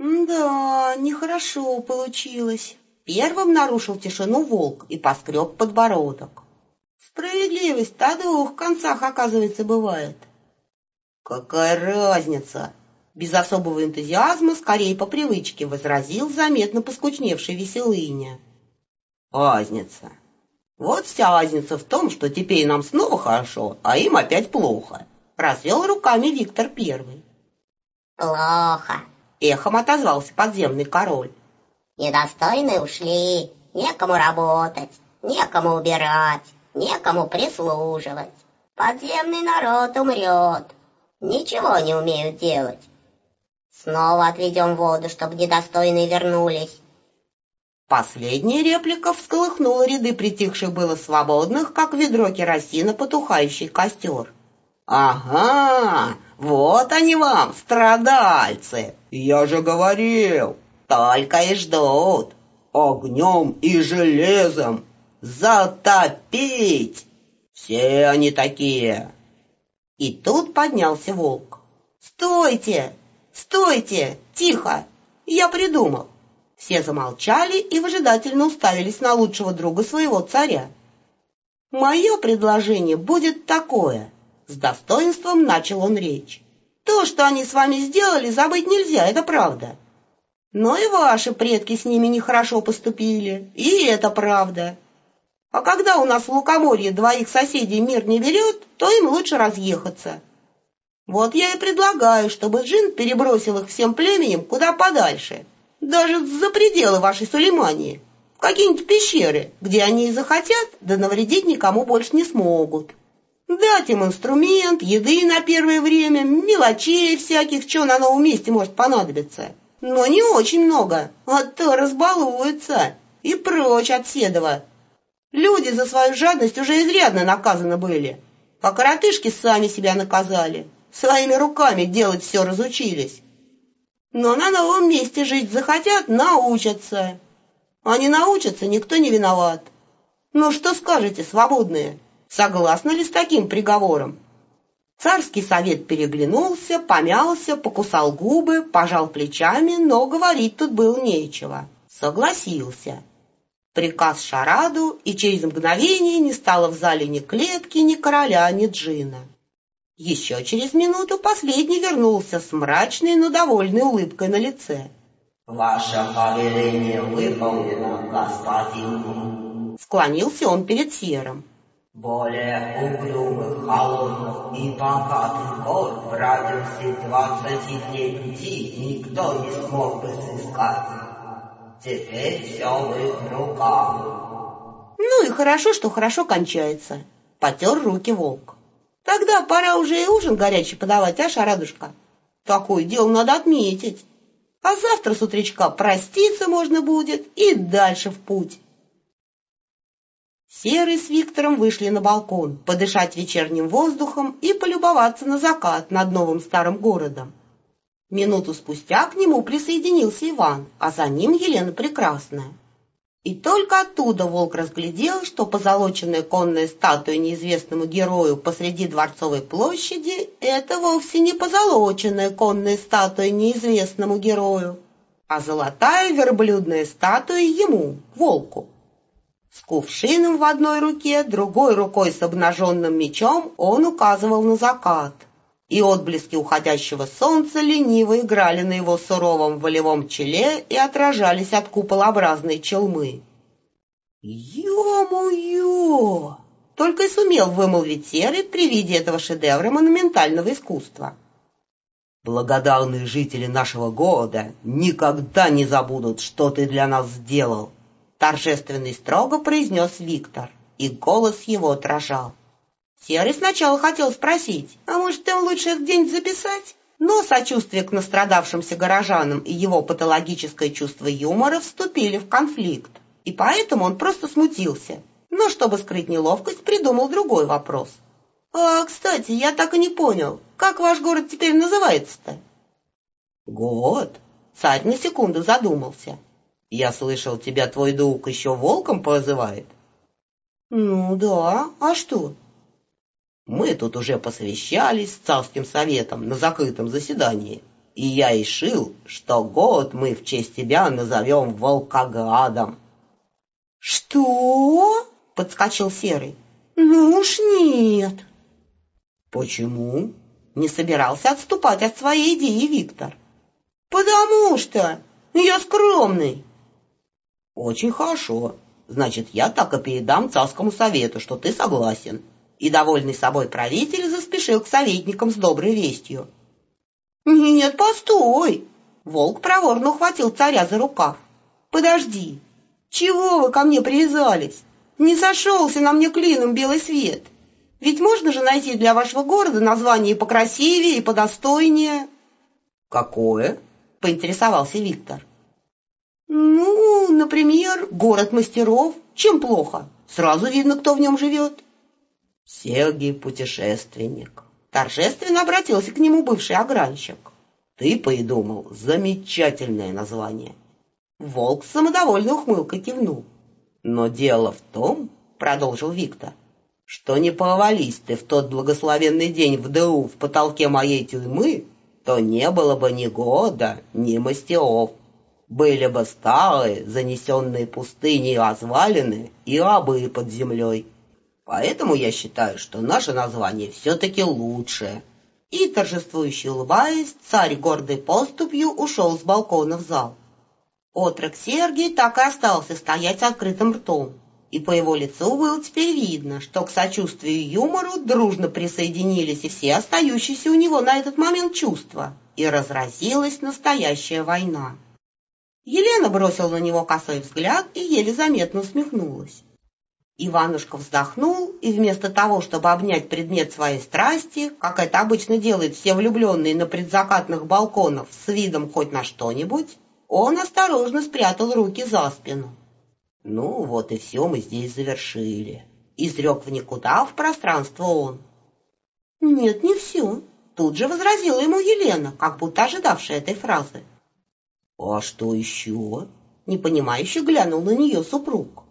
Да, нехорошо получилось. Первым нарушил тишину волк и поскреб подбородок. Справедливость-то о двух концах, оказывается, бывает. Какая разница? Без особого энтузиазма, скорее по привычке, возразил заметно поскучневший Веселыня. Азница. Вот вся азница в том, что теперь нам снова хорошо, а им опять плохо. Развел руками Виктор Первый. Плохо. Эхом отозвался подземный король. Недостойные ушли, некому работать, некому убирать, некому прислуживать. Подземный народ умрет, ничего не умеют делать. Снова отведем воду, чтобы недостойные вернулись. Последняя реплика всколыхнула ряды притихших было свободных, как ведро керосина, потухающий костер. «Ага, вот они вам, страдальцы! Я же говорил, только и ждут огнем и железом затопить! Все они такие!» И тут поднялся волк. «Стойте! Стойте! Тихо! Я придумал!» Все замолчали и выжидательно уставились на лучшего друга своего царя. «Мое предложение будет такое», — с достоинством начал он речь. «То, что они с вами сделали, забыть нельзя, это правда. Но и ваши предки с ними нехорошо поступили, и это правда. А когда у нас в Лукоморье двоих соседей мир не берет, то им лучше разъехаться. Вот я и предлагаю, чтобы Джин перебросил их всем племенем куда подальше, даже за пределы вашей Сулеймании, в какие-нибудь пещеры, где они и захотят, да навредить никому больше не смогут. Дать им инструмент, еды на первое время, мелочей всяких, что на новом месте может понадобиться. Но не очень много, а то разбалуются и прочь от Седова. Люди за свою жадность уже изрядно наказаны были, а коротышки сами себя наказали, своими руками делать все разучились. Но на новом месте жить захотят, научатся. А не научатся, никто не виноват. Ну что скажете, свободные? Согласны ли с таким приговором? Царский совет переглянулся, помялся, покусал губы, пожал плечами, но говорить тут было нечего. Согласился. Приказ Шараду, и через мгновение не стало в зале ни клетки, ни короля, ни Джина. Еще через минуту последний вернулся с мрачной, но довольной улыбкой на лице. «Ваше повеление выполнено, господин!» Склонился он перед Серым. «Более угрюмых, холодных и покатых гор в радиусе 20 дней пути никто не смог бы сыскать. Теперь все в их руках». Ну и хорошо, что хорошо кончается. Потер руки волк. Тогда пора уже и ужин горячий подавать, а, Шарадушка? Такое дело надо отметить. А завтра с утречка проститься можно будет и дальше в путь. Серый с Виктором вышли на балкон, подышать вечерним воздухом и полюбоваться на закат над новым старым городом. Минуту спустя к нему присоединился Иван, а за ним Елена Прекрасная. И только оттуда волк разглядел, что позолоченная конная статуя неизвестному герою посреди Дворцовой площади — это вовсе не позолоченная конная статуя неизвестному герою, а золотая верблюдная статуя ему, волку. С кувшином в одной руке, другой рукой с обнаженным мечом он указывал на закат, и отблески уходящего солнца лениво играли на его суровом волевом челе и отражались от куполообразной челмы. «Ё-моё!» — только и сумел вымолвить Серый при виде этого шедевра монументального искусства. «Благодарные жители нашего города никогда не забудут, что ты для нас сделал», — торжественно и строго произнес Виктор, и голос его дрожал. Серый сначала хотел спросить, а может, им лучше это где-нибудь записать? Но сочувствие к настрадавшимся горожанам и его патологическое чувство юмора вступили в конфликт, и поэтому он просто смутился. Но, чтобы скрыть неловкость, придумал другой вопрос. «А, кстати, я так и не понял, как ваш город теперь называется-то?» «Город?» Царь на секунду задумался. «Я слышал, тебя твой друг еще волком прозывает?» «Ну да, а что?» «Мы тут уже посовещались с царским советом на закрытом заседании, И я решил, что год мы в честь тебя назовем Волкоградом. Что? Подскочил Серый. Ну уж нет. Почему? Не собирался отступать от своей идеи Виктор. Потому что я скромный. Очень хорошо. Значит, я так и передам царскому совету, что ты согласен. И довольный собой правитель заспешил к советникам с доброй вестью. Нет, постой. Волк проворно ухватил царя за рукав. Подожди. Чего вы ко мне привязались? Не сошелся на мне клином белый свет. Ведь можно же найти для вашего города название и покрасивее, и подостойнее. Какое? Поинтересовался Виктор. Ну, например, город мастеров. Чем плохо? Сразу видно, кто в нем живет. Сергий путешественник. Торжественно обратился к нему бывший огранщик. Ты придумал замечательное название. Волк с самодовольной ухмылкой кивнул. Но дело в том, продолжил Виктор, что не провались ты в тот благословенный день в дыру в потолке моей тюрьмы, то не было бы ни города, ни мастеров. Были бы старые, занесенные пустыней развалины и рабы под землей. Поэтому я считаю, что наше название все-таки лучшее. И, торжествующе улыбаясь, царь гордой поступью ушел с балкона в зал. Отрок Сергий так и остался стоять с открытым ртом, и по его лицу было теперь видно, что к сочувствию и юмору дружно присоединились и все остающиеся у него на этот момент чувства, и разразилась настоящая война. Елена бросила на него косой взгляд и еле заметно усмехнулась. Иванушка вздохнул, и вместо того, чтобы обнять предмет своей страсти, как это обычно делают все влюбленные на предзакатных балконах с видом хоть на что-нибудь, он осторожно спрятал руки за спину. «Ну вот и все мы здесь завершили», — изрек в никуда в пространство он. «Нет, не все», — тут же возразила ему Елена, как будто ожидавшая этой фразы. «А что еще?» — непонимающе глянул на нее супруг.